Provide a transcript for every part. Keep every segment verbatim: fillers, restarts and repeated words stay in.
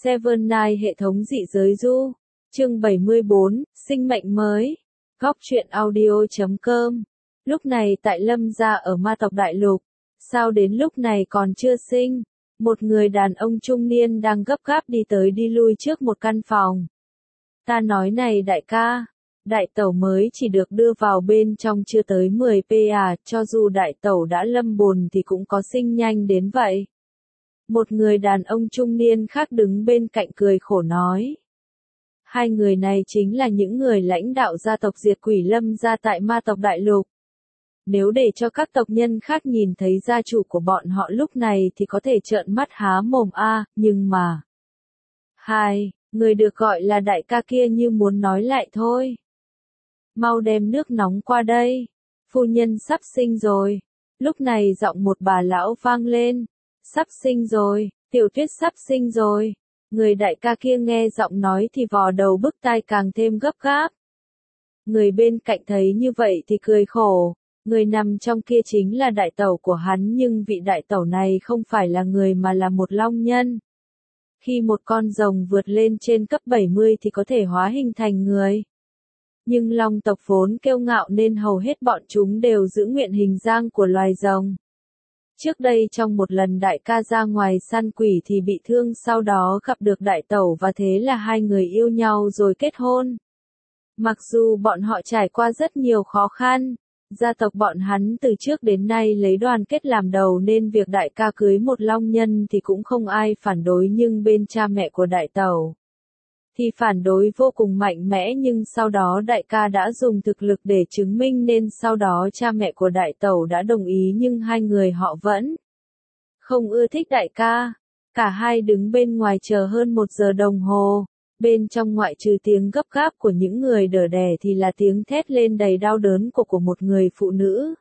Seven Night hệ thống dị giới du. Chương bảy mươi bốn, sinh mệnh mới. Góc truyện audio chấm com. Lúc này tại Lâm gia ở Ma tộc Đại Lục, sao đến lúc này còn chưa sinh? Một người đàn ông trung niên đang gấp gáp đi tới đi lui trước một căn phòng. Ta nói này đại ca, đại tẩu mới chỉ được đưa vào bên trong chưa tới mười phút à, cho dù đại tẩu đã lâm bồn thì cũng có sinh nhanh đến vậy. Một người đàn ông trung niên khác đứng bên cạnh cười khổ nói. Hai người này chính là những người lãnh đạo gia tộc diệt quỷ Lâm gia tại Ma tộc Đại Lục. Nếu để cho các tộc nhân khác nhìn thấy gia chủ của bọn họ lúc này thì có thể trợn mắt há mồm a, nhưng mà... Hai, người được gọi là đại ca kia như muốn nói lại thôi. Mau đem nước nóng qua đây, phu nhân sắp sinh rồi. Lúc này giọng một bà lão vang lên. Sắp sinh rồi, Tiểu Tuyết sắp sinh rồi. Người đại ca kia nghe giọng nói thì vò đầu bứt tai càng thêm gấp gáp. Người bên cạnh thấy như vậy thì cười khổ. Người nằm trong kia chính là đại tẩu của hắn, nhưng vị đại tẩu này không phải là người mà là một long nhân. Khi một con rồng vượt lên trên cấp bảy mươi thì có thể hóa hình thành người. Nhưng long tộc vốn kiêu ngạo nên hầu hết bọn chúng đều giữ nguyện hình dáng của loài rồng. Trước đây trong một lần đại ca ra ngoài săn quỷ thì bị thương, sau đó gặp được đại tẩu và thế là hai người yêu nhau rồi kết hôn. Mặc dù bọn họ trải qua rất nhiều khó khăn, gia tộc bọn hắn từ trước đến nay lấy đoàn kết làm đầu nên việc đại ca cưới một long nhân thì cũng không ai phản đối, nhưng bên cha mẹ của đại tẩu thì phản đối vô cùng mạnh mẽ, nhưng sau đó đại ca đã dùng thực lực để chứng minh nên sau đó cha mẹ của đại tẩu đã đồng ý, nhưng hai người họ vẫn không ưa thích đại ca. Cả hai đứng bên ngoài chờ hơn một giờ đồng hồ. Bên trong ngoại trừ tiếng gấp gáp của những người đỡ đẻ thì là tiếng thét lên đầy đau đớn của của một người phụ nữ.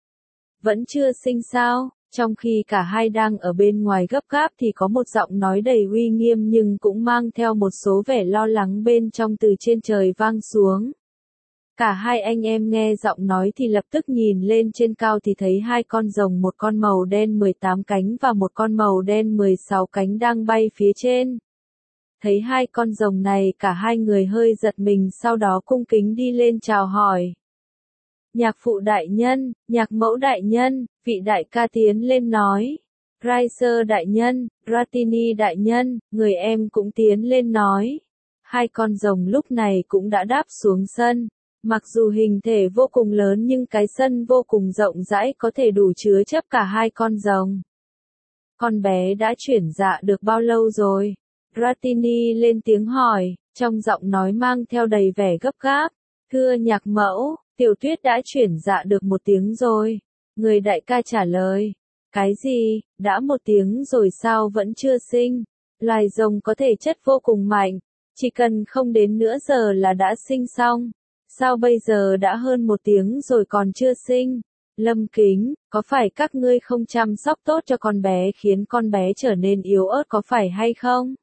Vẫn chưa sinh sao? Trong khi cả hai đang ở bên ngoài gấp gáp thì có một giọng nói đầy uy nghiêm nhưng cũng mang theo một số vẻ lo lắng bên trong từ trên trời vang xuống. Cả hai anh em nghe giọng nói thì lập tức nhìn lên trên cao thì thấy hai con rồng, một con màu đen mười tám cánh và một con màu đen mười sáu cánh đang bay phía trên. Thấy hai con rồng này cả hai người hơi giật mình, sau đó cung kính đi lên chào hỏi. Nhạc phụ đại nhân, nhạc mẫu đại nhân, vị đại ca tiến lên nói. Riser đại nhân, Ratini đại nhân, người em cũng tiến lên nói. Hai con rồng lúc này cũng đã đáp xuống sân. Mặc dù hình thể vô cùng lớn nhưng cái sân vô cùng rộng rãi, có thể đủ chứa chấp cả hai con rồng. Con bé đã chuyển dạ được bao lâu rồi? Ratini lên tiếng hỏi, trong giọng nói mang theo đầy vẻ gấp gáp. Thưa nhạc mẫu, Tiểu Tuyết đã chuyển dạ được một tiếng rồi. Người đại ca trả lời. Cái gì, đã một tiếng rồi sao vẫn chưa sinh? Loài rồng có thể chất vô cùng mạnh, chỉ cần không đến nửa giờ là đã sinh xong. Sao bây giờ đã hơn một tiếng rồi còn chưa sinh? Lâm Kính, có phải các ngươi không chăm sóc tốt cho con bé khiến con bé trở nên yếu ớt có phải hay không?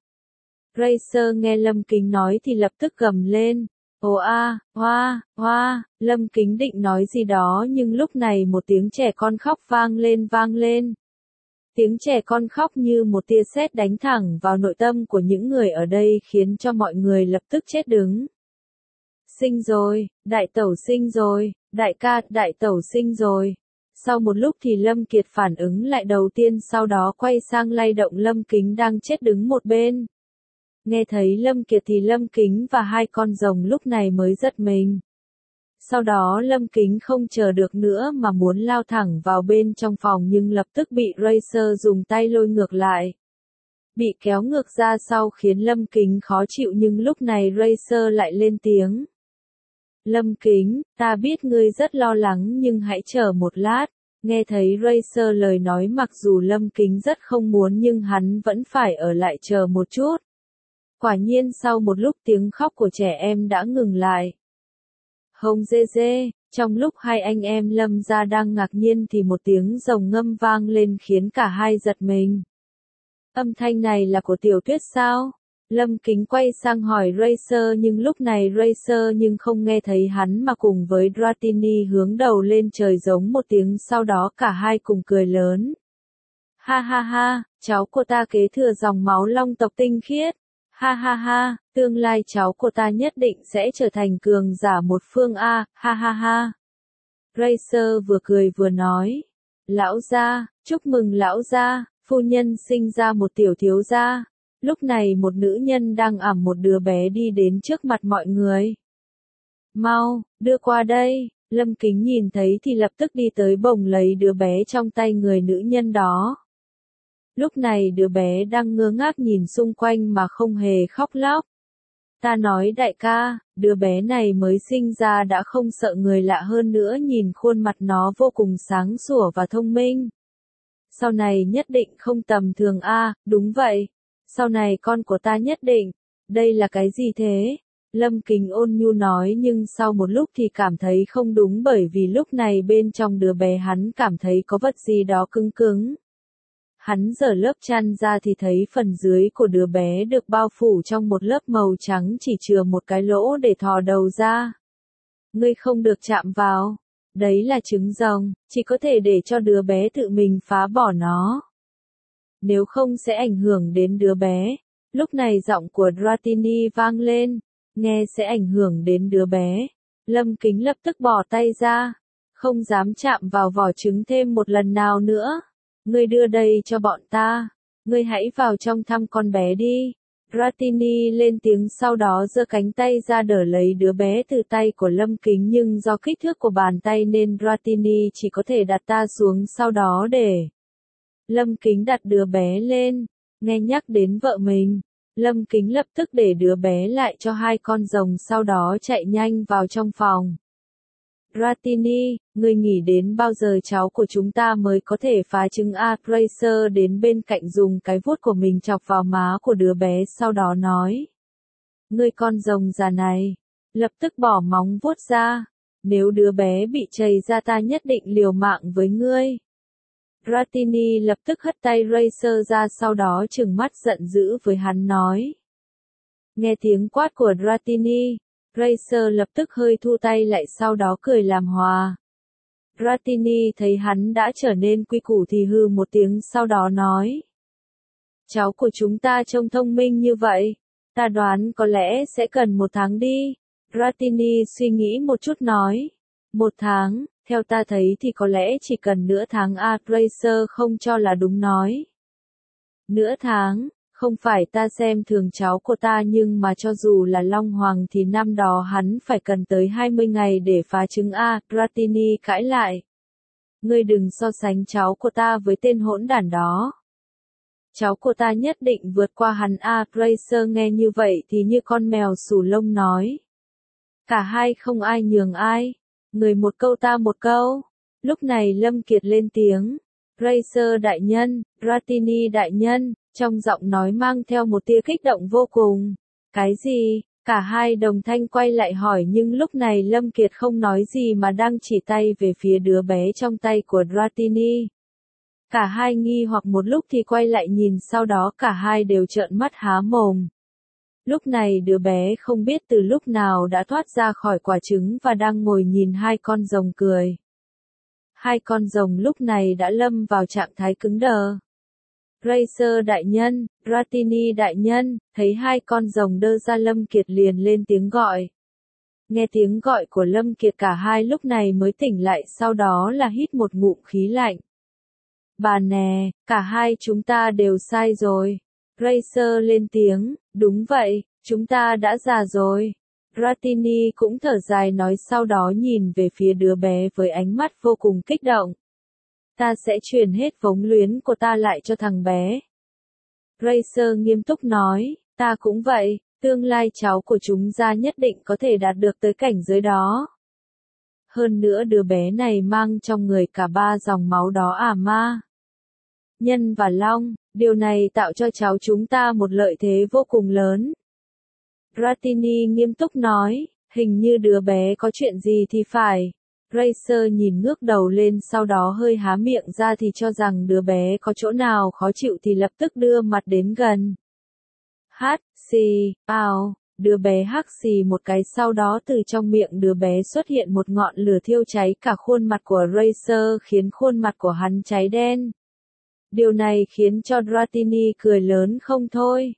Racer nghe Lâm Kính nói thì lập tức gầm lên. Ồ a, hoa, hoa, Lâm Kính định nói gì đó nhưng lúc này một tiếng trẻ con khóc vang lên vang lên. Tiếng trẻ con khóc như một tia sét đánh thẳng vào nội tâm của những người ở đây khiến cho mọi người lập tức chết đứng. Sinh rồi, đại tẩu sinh rồi, đại ca, đại tẩu sinh rồi. Sau một lúc thì Lâm Kiệt phản ứng lại đầu tiên, sau đó quay sang lay động Lâm Kính đang chết đứng một bên. Nghe thấy Lâm Kiệt thì Lâm Kính và hai con rồng lúc này mới giật mình. Sau đó Lâm Kính không chờ được nữa mà muốn lao thẳng vào bên trong phòng nhưng lập tức bị Racer dùng tay lôi ngược lại. Bị kéo ngược ra sau khiến Lâm Kính khó chịu nhưng lúc này Racer lại lên tiếng. Lâm Kính, ta biết ngươi rất lo lắng nhưng hãy chờ một lát. Nghe thấy Racer lời nói, mặc dù Lâm Kính rất không muốn nhưng hắn vẫn phải ở lại chờ một chút. Quả nhiên sau một lúc tiếng khóc của trẻ em đã ngừng lại. Hông dê dê, trong lúc hai anh em Lâm gia đang ngạc nhiên thì một tiếng rồng ngâm vang lên khiến cả hai giật mình. Âm thanh này là của Tiểu Tuyết sao? Lâm Kính quay sang hỏi Racer nhưng lúc này Racer nhưng không nghe thấy hắn mà cùng với Dratini hướng đầu lên trời giống một tiếng, sau đó cả hai cùng cười lớn. Ha ha ha, cháu của ta kế thừa dòng máu long tộc tinh khiết. Ha ha ha, tương lai cháu của ta nhất định sẽ trở thành cường giả một phương A, ha ha ha. Racer vừa cười vừa nói. Lão gia, chúc mừng lão gia, phu nhân sinh ra một tiểu thiếu gia. Lúc này một nữ nhân đang ẵm một đứa bé đi đến trước mặt mọi người. Mau, đưa qua đây, Lâm Kính nhìn thấy thì lập tức đi tới bồng lấy đứa bé trong tay người nữ nhân đó. Lúc này đứa bé đang ngơ ngác nhìn xung quanh mà không hề khóc lóc. Ta nói đại ca, đứa bé này mới sinh ra đã không sợ người lạ, hơn nữa nhìn khuôn mặt nó vô cùng sáng sủa và thông minh. Sau này nhất định không tầm thường a, à, đúng vậy. Sau này con của ta nhất định. Đây là cái gì thế? Lâm Kính ôn nhu nói, nhưng sau một lúc thì cảm thấy không đúng, bởi vì lúc này bên trong đứa bé hắn cảm thấy có vật gì đó cứng cứng. Hắn giở lớp chăn ra thì thấy phần dưới của đứa bé được bao phủ trong một lớp màu trắng, chỉ chừa một cái lỗ để thò đầu ra. Ngươi không được chạm vào. Đấy là trứng rồng, chỉ có thể để cho đứa bé tự mình phá bỏ nó. Nếu không sẽ ảnh hưởng đến đứa bé. Lúc này giọng của Dratini vang lên, nghe sẽ ảnh hưởng đến đứa bé. Lâm Kính lập tức bỏ tay ra, không dám chạm vào vỏ trứng thêm một lần nào nữa. Ngươi đưa đây cho bọn ta, ngươi hãy vào trong thăm con bé đi. Dratini lên tiếng, sau đó giơ cánh tay ra đỡ lấy đứa bé từ tay của Lâm Kính, nhưng do kích thước của bàn tay nên Dratini chỉ có thể đặt ta xuống, sau đó để Lâm Kính đặt đứa bé lên. Nghe nhắc đến vợ mình, Lâm Kính lập tức để đứa bé lại cho hai con rồng, sau đó chạy nhanh vào trong phòng. Dratini, ngươi nghĩ đến bao giờ cháu của chúng ta mới có thể phá trứng a? Racer đến bên cạnh dùng cái vuốt của mình chọc vào má của đứa bé, sau đó nói. Ngươi con rồng già này, lập tức bỏ móng vuốt ra. Nếu đứa bé bị chày ra ta nhất định liều mạng với ngươi. Dratini lập tức hất tay Racer ra, sau đó trừng mắt giận dữ với hắn nói. Nghe tiếng quát của Dratini, Racer lập tức hơi thu tay lại, sau đó cười làm hòa. Dratini thấy hắn đã trở nên quy củ thì hừ một tiếng, sau đó nói. Cháu của chúng ta trông thông minh như vậy, ta đoán có lẽ sẽ cần một tháng đi. Dratini suy nghĩ một chút nói. Một tháng, theo ta thấy thì có lẽ chỉ cần nửa tháng a. Racer không cho là đúng nói. Nửa tháng? Không phải ta xem thường cháu của ta, nhưng mà cho dù là Long Hoàng thì năm đó hắn phải cần tới hai mươi ngày để phá trứng a. Dratini cãi lại. Ngươi đừng so sánh cháu của ta với tên hỗn đản đó. Cháu của ta nhất định vượt qua hắn a. Racer nghe như vậy thì như con mèo xù lông nói. Cả hai không ai nhường ai. Người một câu ta một câu. Lúc này Lâm Kiệt lên tiếng. Racer đại nhân, Dratini đại nhân. Trong giọng nói mang theo một tia kích động vô cùng. Cái gì? Cả hai đồng thanh quay lại hỏi, nhưng lúc này Lâm Kiệt không nói gì mà đang chỉ tay về phía đứa bé trong tay của Dratini. Cả hai nghi hoặc một lúc thì quay lại nhìn, sau đó cả hai đều trợn mắt há mồm. Lúc này đứa bé không biết từ lúc nào đã thoát ra khỏi quả trứng và đang ngồi nhìn hai con rồng cười. Hai con rồng lúc này đã lâm vào trạng thái cứng đờ. Racer đại nhân, Dratini đại nhân, thấy hai con rồng đơ ra, Lâm Kiệt liền lên tiếng gọi. Nghe tiếng gọi của Lâm Kiệt cả hai lúc này mới tỉnh lại, sau đó là hít một ngụm khí lạnh. Bà nè, cả hai chúng ta đều sai rồi. Racer lên tiếng, đúng vậy, chúng ta đã già rồi. Dratini cũng thở dài nói, sau đó nhìn về phía đứa bé với ánh mắt vô cùng kích động. Ta sẽ truyền hết vống luyến của ta lại cho thằng bé. Racer nghiêm túc nói, ta cũng vậy, tương lai cháu của chúng ta nhất định có thể đạt được tới cảnh giới đó. Hơn nữa đứa bé này mang trong người cả ba dòng máu đó à ma. Nhân và Long, điều này tạo cho cháu chúng ta một lợi thế vô cùng lớn. Dratini nghiêm túc nói, hình như đứa bé có chuyện gì thì phải. Racer nhìn ngước đầu lên, sau đó hơi há miệng ra thì cho rằng đứa bé có chỗ nào khó chịu thì lập tức đưa mặt đến gần. Hát, xì, ào, đứa bé hắc xì một cái, sau đó từ trong miệng đứa bé xuất hiện một ngọn lửa thiêu cháy cả khuôn mặt của Racer, khiến khuôn mặt của hắn cháy đen. Điều này khiến cho Dratini cười lớn không thôi.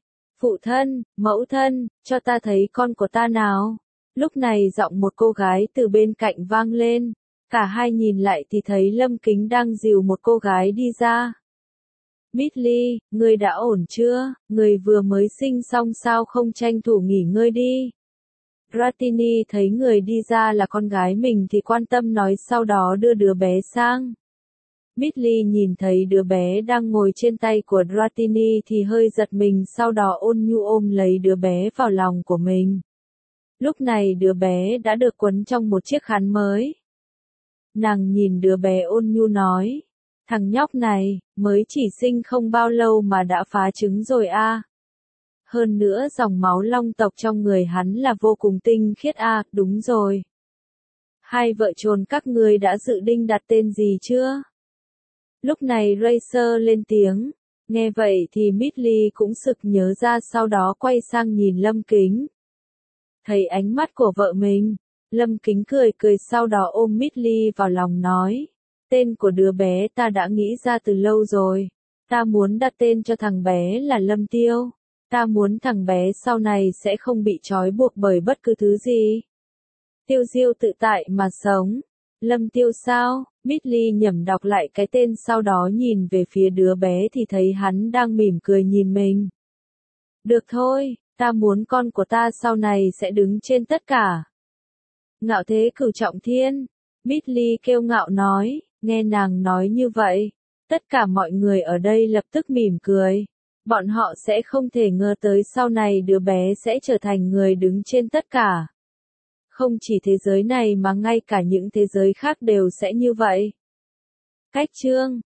Phụ thân, mẫu thân, cho ta thấy con của ta nào. Lúc này giọng một cô gái từ bên cạnh vang lên. Cả hai nhìn lại thì thấy Lâm Kính đang dìu một cô gái đi ra. Midley, ngươi đã ổn chưa? Người vừa mới sinh xong sao không tranh thủ nghỉ ngơi đi? Ratini thấy người đi ra là con gái mình thì quan tâm nói, sau đó đưa đứa bé sang. Midley nhìn thấy đứa bé đang ngồi trên tay của Ratini thì hơi giật mình, sau đó ôn nhu ôm lấy đứa bé vào lòng của mình. Lúc này đứa bé đã được quấn trong một chiếc khăn mới. Nàng nhìn đứa bé ôn nhu nói, thằng nhóc này, mới chỉ sinh không bao lâu mà đã phá trứng rồi a. À. Hơn nữa dòng máu long tộc trong người hắn là vô cùng tinh khiết a, à, đúng rồi. Hai vợ chồng các ngươi đã dự định đặt tên gì chưa? Lúc này Racer lên tiếng, nghe vậy thì Midley cũng sực nhớ ra, sau đó quay sang nhìn Lâm Kính. Thấy ánh mắt của vợ mình, Lâm Kính cười cười sau đó ôm Midley vào lòng nói, tên của đứa bé ta đã nghĩ ra từ lâu rồi, ta muốn đặt tên cho thằng bé là Lâm Tiêu, ta muốn thằng bé sau này sẽ không bị trói buộc bởi bất cứ thứ gì. Tiêu diêu tự tại mà sống. Lâm Tiêu sao? Midley nhẩm đọc lại cái tên sau đó nhìn về phía đứa bé thì thấy hắn đang mỉm cười nhìn mình. Được thôi, ta muốn con của ta sau này sẽ đứng trên tất cả. Ngạo thế cửu trọng thiên. Midley kiêu ngạo nói, nghe nàng nói như vậy. Tất cả mọi người ở đây lập tức mỉm cười. Bọn họ sẽ không thể ngờ tới sau này đứa bé sẽ trở thành người đứng trên tất cả. Không chỉ thế giới này mà ngay cả những thế giới khác đều sẽ như vậy. Cách chương